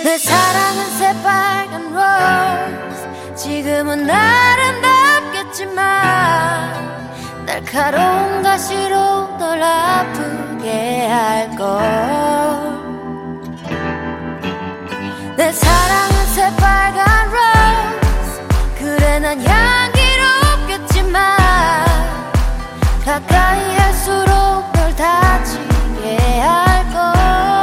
내 사랑은 새빨간 rose. 지금은 아름답겠지만 날카로운 가시로 널 아프게 할걸. 내 사랑은 새빨간 rose. 그래 난 향기롭겠지만 가까이 할수록 널 다치게 할걸.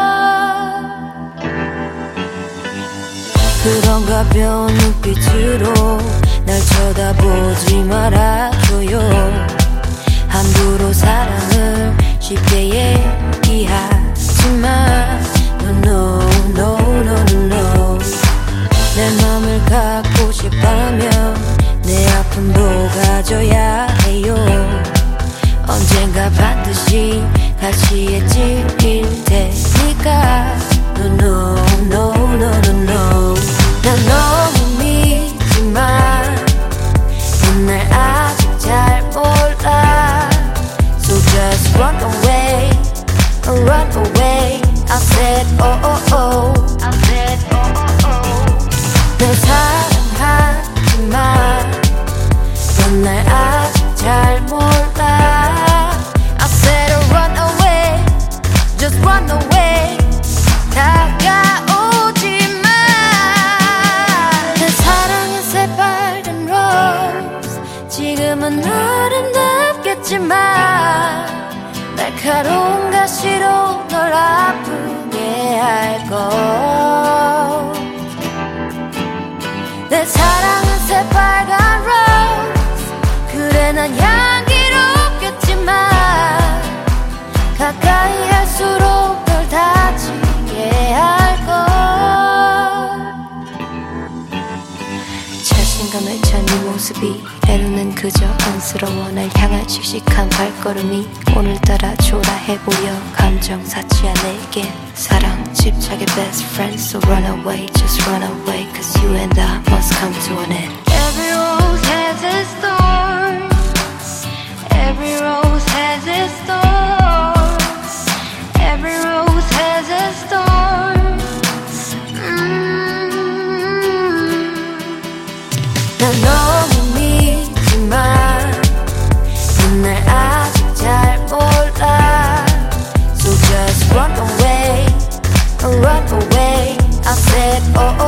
그런 가벼운 눈빛으로 날 쳐다보지 말아줘요. 함부로 사랑을 쉽게 얘기하지만 No, no, no, no, no. 내 맘을 갖고 싶다면 내 아픔도 가져야 해요. 언젠가 반드시 가시에 찔릴 테니까 No, no, no, no, no, no. 난 너무 믿지만 넌 날 아직 잘 몰라. So just run away, run away. I said oh oh oh, I said oh oh oh. 널 사랑하지만 넌 날 아직 잘 몰라. I said run away, just run away. 다가오지 마. 내 사랑은 새빨간 rose. 지금은 아름답겠지만 날카로운 가시로 널 아프게 할걸. 내 사랑은 새빨간 rose. 그래 난 향기롭겠지만 가까이 할수록 널 다치게 할걸. 자신감을 찬 네 모습이 내 눈은 그저 안쓰러워. 날 향한 씩씩한 발걸음이 오늘따라 초라해 보여. 감정 사치야 내게 사랑 집착의 best friend. So run away, just run away. Cause you and I must come to an end. Every rose has its thorn. Every rose has its thorn. Every rose has its thorn. 난 너무 믿지만 넌 날 아직 잘 몰라. So just run away, run away. I said oh oh